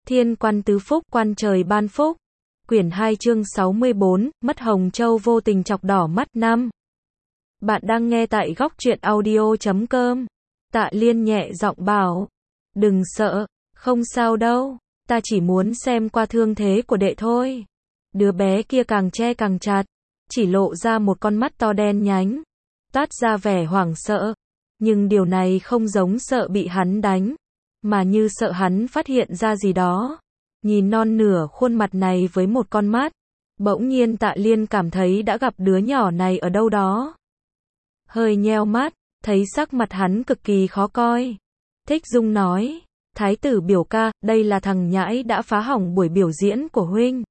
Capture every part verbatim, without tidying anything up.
Thiên quan tứ phúc, quan trời ban phúc. Quyển hai chương sáu mươi bốn, mất Hồng Châu vô tình chọc đỏ mắt năm. Bạn đang nghe tại góc truyện audio chấm com. Tạ Liên nhẹ giọng bảo. Đừng sợ, không sao đâu, ta chỉ muốn xem qua thương thế của đệ thôi. Đứa bé kia càng che càng chặt, chỉ lộ ra một con mắt to đen nhánh, toát ra vẻ hoảng sợ. Nhưng điều này không giống sợ bị hắn đánh, mà như sợ hắn phát hiện ra gì đó. Nhìn non nửa khuôn mặt này với một con mắt, bỗng nhiên Tạ Liên cảm thấy đã gặp đứa nhỏ này ở đâu đó. Hơi nheo mắt, thấy sắc mặt hắn cực kỳ khó coi. Thích Dung nói, Thái tử biểu ca, đây là thằng nhãi đã phá hỏng buổi biểu diễn của huynh.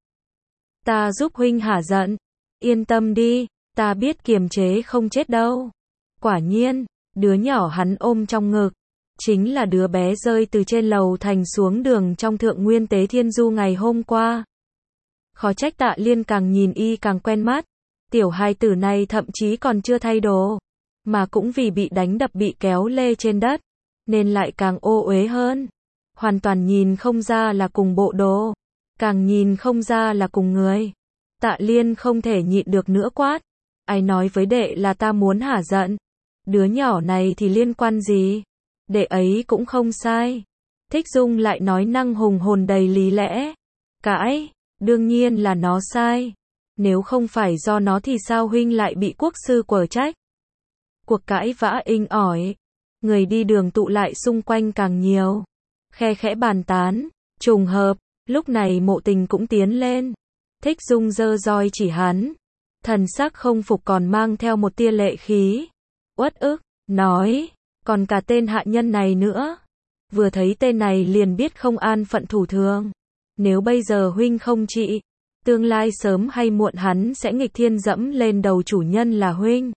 Ta giúp huynh hả giận. Yên tâm đi, ta biết kiềm chế không chết đâu. Quả nhiên, đứa nhỏ hắn ôm trong ngực chính là đứa bé rơi từ trên lầu thành xuống đường trong Thượng Nguyên Tế Thiên Du ngày hôm qua. Khó trách Tạ Liên càng nhìn y càng quen mắt. Tiểu hài tử này thậm chí còn chưa thay đồ, mà cũng vì bị đánh đập bị kéo lê trên đất, nên lại càng ô uế hơn. Hoàn toàn nhìn không ra là cùng bộ đồ, càng nhìn không ra là cùng người. Tạ Liên không thể nhịn được nữa quát. Ai nói với đệ là ta muốn hả giận? Đứa nhỏ này thì liên quan gì? Đệ ấy cũng không sai. Thích Dung lại nói năng hùng hồn đầy lý lẽ. Cãi, đương nhiên là nó sai. Nếu không phải do nó thì sao huynh lại bị quốc sư quở trách? Cuộc cãi vã inh ỏi, người đi đường tụ lại xung quanh càng nhiều, khe khẽ bàn tán. Trùng hợp, lúc này Mộ Tình cũng tiến lên. Thích Dung giơ roi chỉ hắn, thần sắc không phục còn mang theo một tia lệ khí. Uất ức, nói, còn cả tên hạ nhân này nữa. Vừa thấy tên này liền biết không an phận thủ thường. Nếu bây giờ huynh không trị, tương lai sớm hay muộn hắn sẽ nghịch thiên dẫm lên đầu chủ nhân là huynh.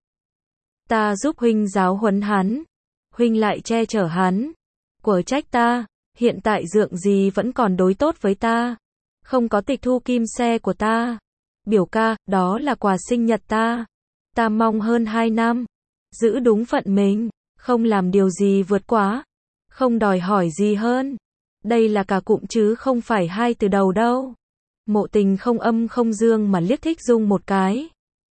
Ta giúp huynh giáo huấn hắn, huynh lại che chở hắn, quở trách ta. Hiện tại dượng gì vẫn còn đối tốt với ta, không có tịch thu kim xe của ta. Biểu ca, đó là quà sinh nhật ta. Ta mong hơn hai năm, giữ đúng phận mình, không làm điều gì vượt quá, không đòi hỏi gì hơn. Đây là cả cụm chứ không phải hai từ đầu đâu. Mộ Tình không âm không dương mà liếc Thích Dung một cái.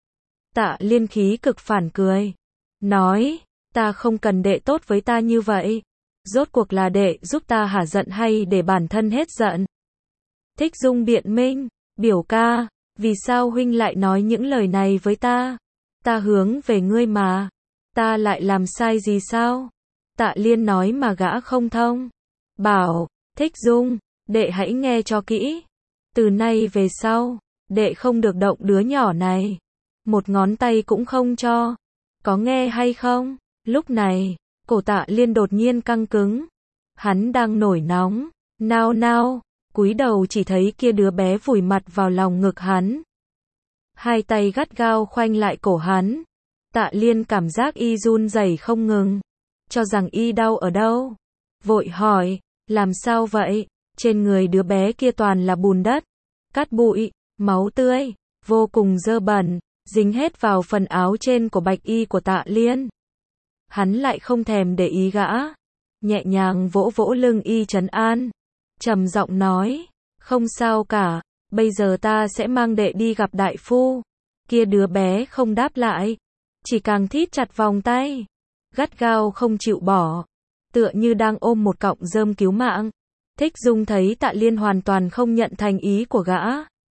Tạ Liên khí cực phản cười, nói, ta không cần đệ tốt với ta như vậy. Rốt cuộc là đệ giúp ta hả giận hay để bản thân hết giận? Thích Dung biện minh, biểu ca, vì sao huynh lại nói những lời này với ta? Ta hướng về ngươi mà, ta lại làm sai gì sao? Tạ Liên nói mà gã không thông. Bảo, Thích Dung, đệ hãy nghe cho kỹ. Từ nay về sau, đệ không được động đứa nhỏ này. Một ngón tay cũng không cho. Có nghe hay không? Lúc này, cổ Tạ Liên đột nhiên căng cứng. Hắn đang nổi nóng, nao nao, cúi đầu chỉ thấy kia đứa bé vùi mặt vào lòng ngực hắn. Hai tay gắt gao khoanh lại cổ hắn. Tạ Liên cảm giác y run rẩy không ngừng, cho rằng y đau ở đâu. Vội hỏi, làm sao vậy? Trên người đứa bé kia toàn là bùn đất, cát bụi, máu tươi, vô cùng dơ bẩn, dính hết vào phần áo trên của bạch y của Tạ Liên. Hắn lại không thèm để ý gã, nhẹ nhàng vỗ vỗ lưng y trấn an, trầm giọng nói, không sao cả, bây giờ ta sẽ mang đệ đi gặp đại phu. Kia đứa bé không đáp lại, chỉ càng thít chặt vòng tay, gắt gao không chịu bỏ, tựa như đang ôm một cọng rơm cứu mạng. Thích Dung thấy Tạ Liên hoàn toàn không nhận thành ý của gã,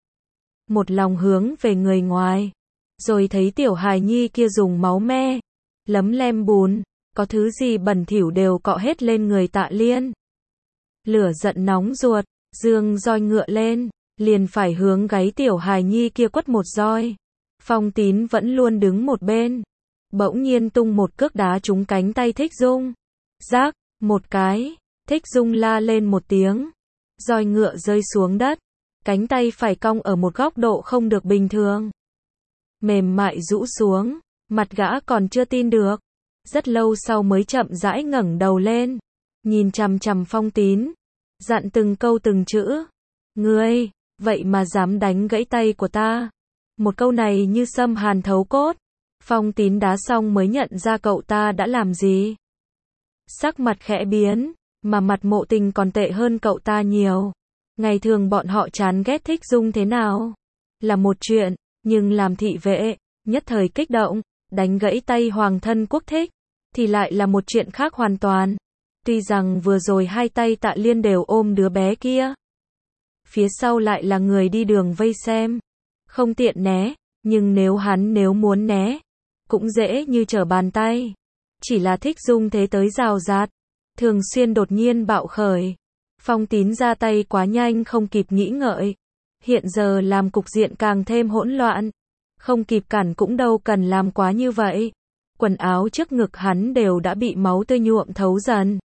một lòng hướng về người ngoài, rồi thấy tiểu hài nhi kia dùng máu me, lấm lem bùn, có thứ gì bẩn thỉu đều cọ hết lên người Tạ Liên. Lửa giận nóng ruột, giương roi ngựa lên, liền phải hướng gáy tiểu hài nhi kia quất một roi. Phong Tín vẫn luôn đứng một bên, bỗng nhiên tung một cước đá trúng cánh tay Thích Dung. Rác, một cái, Thích Dung la lên một tiếng, roi ngựa rơi xuống đất, cánh tay phải cong ở một góc độ không được bình thường, mềm mại rũ xuống, mặt gã còn chưa tin được, rất lâu sau mới chậm rãi ngẩng đầu lên, nhìn chằm chằm Phong Tín, dặn từng câu từng chữ. Ngươi, vậy mà dám đánh gãy tay của ta? Một câu này như xâm hàn thấu cốt. Phong Tín đá xong mới nhận ra cậu ta đã làm gì. Sắc mặt khẽ biến, mà mặt Mộ Tình còn tệ hơn cậu ta nhiều. Ngày thường bọn họ chán ghét Thích Dung thế nào? Là một chuyện, nhưng làm thị vệ, nhất thời kích động, đánh gãy tay hoàng thân quốc thích, thì lại là một chuyện khác hoàn toàn. Tuy rằng vừa rồi hai tay Tạ Liên đều ôm đứa bé kia. Phía sau lại là người đi đường vây xem. Không tiện né, nhưng nếu hắn nếu muốn né, cũng dễ như trở bàn tay. Chỉ là Thích Dung thế tới rào rạt, thường xuyên đột nhiên bạo khởi. Phong Tín ra tay quá nhanh không kịp nghĩ ngợi. Hiện giờ làm cục diện càng thêm hỗn loạn. Không kịp cản cũng đâu cần làm quá như vậy. Quần áo trước ngực hắn đều đã bị máu tươi nhuộm thấu dần.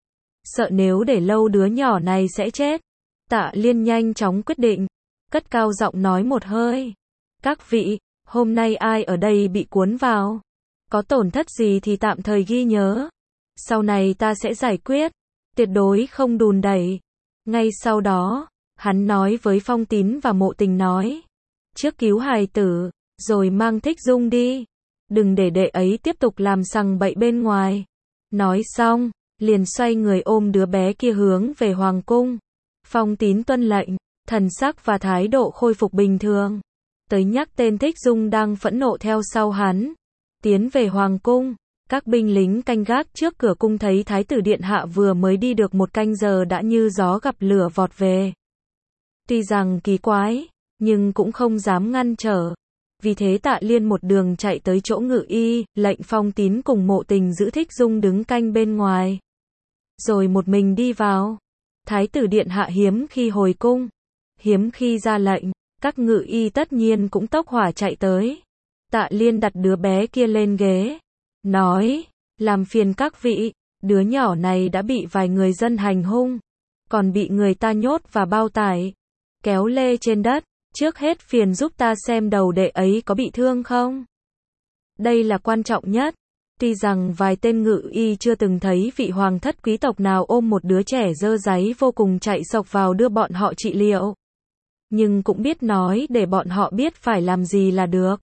Sợ nếu để lâu đứa nhỏ này sẽ chết. Tạ Liên nhanh chóng quyết định, cất cao giọng nói một hơi. Các vị, hôm nay ai ở đây bị cuốn vào? Có tổn thất gì thì tạm thời ghi nhớ. Sau này ta sẽ giải quyết. Tuyệt đối không đùn đẩy. Ngay sau đó, hắn nói với Phong Tín và Mộ Tình nói. Trước cứu hài tử, rồi mang Thích Dung đi. Đừng để đệ ấy tiếp tục làm sằng bậy bên ngoài. Nói xong, liền xoay người ôm đứa bé kia hướng về Hoàng cung. Phong Tín tuân lệnh, thần sắc và thái độ khôi phục bình thường. Tới nhắc tên Thích Dung đang phẫn nộ theo sau hắn. Tiến về Hoàng cung, các binh lính canh gác trước cửa cung thấy Thái tử Điện Hạ vừa mới đi được một canh giờ đã như gió gặp lửa vọt về. Tuy rằng kỳ quái, nhưng cũng không dám ngăn trở. Vì thế Tạ Liên một đường chạy tới chỗ Ngự Y, lệnh Phong Tín cùng Mộ Tình giữ Thích Dung đứng canh bên ngoài. Rồi một mình đi vào. Thái tử Điện Hạ hiếm khi hồi cung, hiếm khi ra lệnh, các Ngự Y tất nhiên cũng tốc hỏa chạy tới. Tạ Liên đặt đứa bé kia lên ghế, nói, làm phiền các vị, đứa nhỏ này đã bị vài người dân hành hung, còn bị người ta nhốt và bao tải, kéo lê trên đất, trước hết phiền giúp ta xem đầu đệ ấy có bị thương không. Đây là quan trọng nhất. Tuy rằng vài tên Ngự Y chưa từng thấy vị hoàng thất quý tộc nào ôm một đứa trẻ dơ dáy vô cùng chạy sộc vào đưa bọn họ trị liệu, nhưng cũng biết nói để bọn họ biết phải làm gì là được.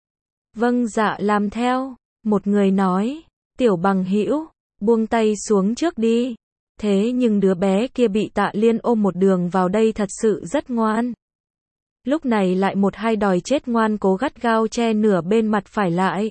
Vâng dạ làm theo, một người nói, tiểu bằng hữu, buông tay xuống trước đi. Thế nhưng đứa bé kia bị Tạ Liên ôm một đường vào đây thật sự rất ngoan. Lúc này lại một hai đòi chết ngoan cố gắt gao che nửa bên mặt phải lại.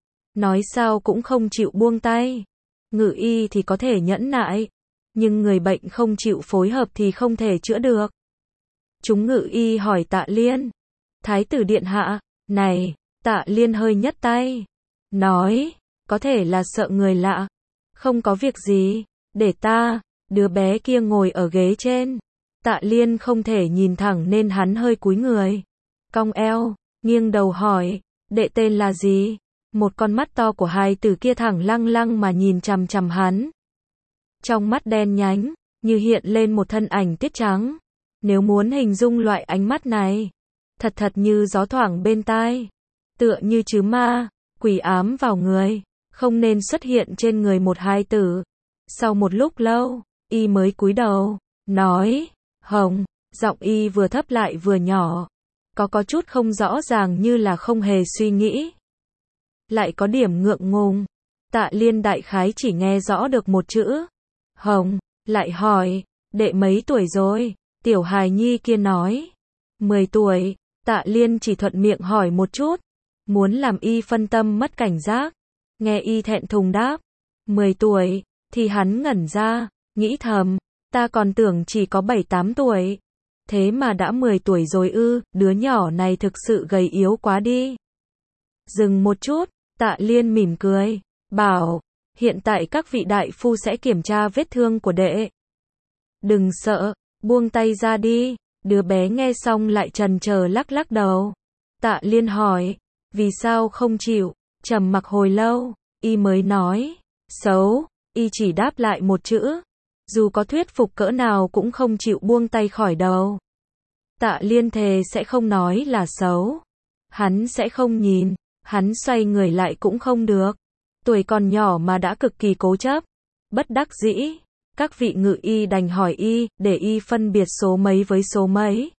Nói sao cũng không chịu buông tay. Ngự Y thì có thể nhẫn nại, nhưng người bệnh không chịu phối hợp thì không thể chữa được. Chúng Ngự Y hỏi Tạ Liên, Thái tử Điện Hạ, này, Tạ Liên hơi nhấc tay, nói, có thể là sợ người lạ. Không có việc gì, để ta, đứa bé kia ngồi ở ghế trên. Tạ Liên không thể nhìn thẳng nên hắn hơi cúi người, cong eo, nghiêng đầu hỏi, đệ tên là gì? Một con mắt to của hài tử kia thẳng lăng lăng mà nhìn chằm chằm hắn. Trong mắt đen nhánh, như hiện lên một thân ảnh tiết trắng. Nếu muốn hình dung loại ánh mắt này, thật thật như gió thoảng bên tai, tựa như chứ ma, quỷ ám vào người, không nên xuất hiện trên người một hài tử. Sau một lúc lâu, y mới cúi đầu, nói, Hồng, giọng y vừa thấp lại vừa nhỏ, có có chút không rõ ràng như là không hề suy nghĩ. Lại có điểm ngượng ngùng. Tạ Liên đại khái chỉ nghe rõ được một chữ, Hồng, lại hỏi, đệ mấy tuổi rồi? Tiểu hài nhi kia nói, mười tuổi. Tạ Liên chỉ thuận miệng hỏi một chút, muốn làm y phân tâm mất cảnh giác. Nghe y thẹn thùng đáp, mười tuổi, thì hắn ngẩn ra, nghĩ thầm, ta còn tưởng chỉ có bảy tám tuổi. Thế mà đã mười tuổi rồi ư, đứa nhỏ này thực sự gầy yếu quá đi. Dừng một chút, Tạ Liên mỉm cười, bảo, hiện tại các vị đại phu sẽ kiểm tra vết thương của đệ. Đừng sợ, buông tay ra đi. Đứa bé nghe xong lại trần chờ lắc lắc đầu. Tạ Liên hỏi, vì sao không chịu? Trầm mặc hồi lâu, y mới nói, xấu. Y chỉ đáp lại một chữ, dù có thuyết phục cỡ nào cũng không chịu buông tay khỏi đầu. Tạ Liên thề sẽ không nói là xấu. Hắn sẽ không nhìn, hắn xoay người lại cũng không được. Tuổi còn nhỏ mà đã cực kỳ cố chấp. Bất đắc dĩ, các vị Ngự Y đành hỏi y, để y phân biệt số mấy với số mấy.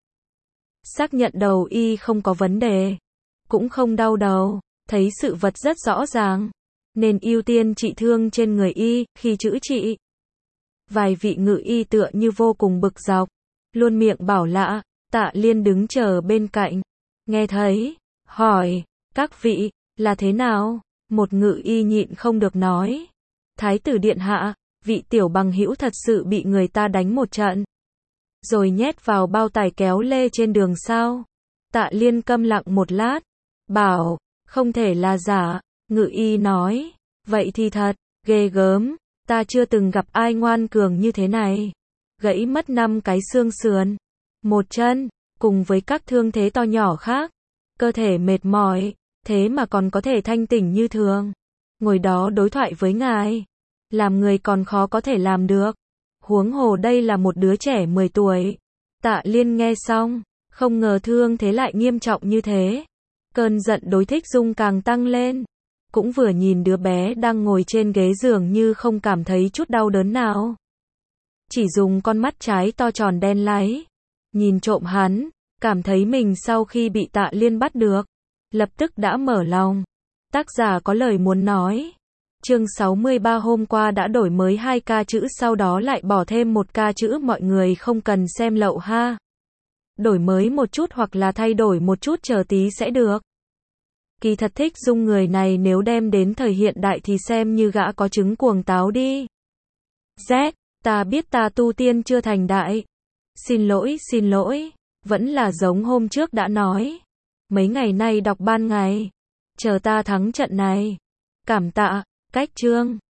Xác nhận đầu y không có vấn đề, cũng không đau đầu, thấy sự vật rất rõ ràng, nên ưu tiên trị thương trên người y, khi chữa trị. Vài vị Ngự Y tựa như vô cùng bực dọc, luôn miệng bảo lạ. Tạ Liên đứng chờ bên cạnh, nghe thấy, hỏi, các vị, là thế nào? Một ngự y nhịn không được nói. Thái tử điện hạ, vị tiểu bằng hữu thật sự bị người ta đánh một trận, rồi nhét vào bao tải kéo lê trên đường sao? Tạ Liên câm lặng một lát, bảo, không thể là giả. Ngự y nói, vậy thì thật, ghê gớm, ta chưa từng gặp ai ngoan cường như thế này. Gãy mất năm cái xương sườn, một chân, cùng với các thương thế to nhỏ khác. Cơ thể mệt mỏi, thế mà còn có thể thanh tỉnh như thường. Ngồi đó đối thoại với ngài, làm người còn khó có thể làm được. Huống hồ đây là một đứa trẻ mười tuổi. Tạ Liên nghe xong, không ngờ thương thế lại nghiêm trọng như thế. Cơn giận đối Thích Dung càng tăng lên. Cũng vừa nhìn đứa bé đang ngồi trên ghế giường như không cảm thấy chút đau đớn nào. Chỉ dùng con mắt trái to tròn đen láy, nhìn trộm hắn, cảm thấy mình sau khi bị Tạ Liên bắt được, lập tức đã mở lòng. Tác giả có lời muốn nói. Chương sáu mươi ba hôm qua đã đổi mới hai ca chữ sau đó lại bỏ thêm một ca chữ mọi người không cần xem lậu ha. Đổi mới một chút hoặc là thay đổi một chút chờ tí sẽ được. Kỳ thật Thích Dung người này nếu đem đến thời hiện đại thì xem như gã có chứng cuồng táo đi. Z, ta biết ta tu tiên chưa thành đại. Xin lỗi, xin lỗi. Vẫn là giống hôm trước đã nói. Mấy ngày nay đọc ban ngày. Chờ ta thắng trận này. Cảm tạ, cách chương.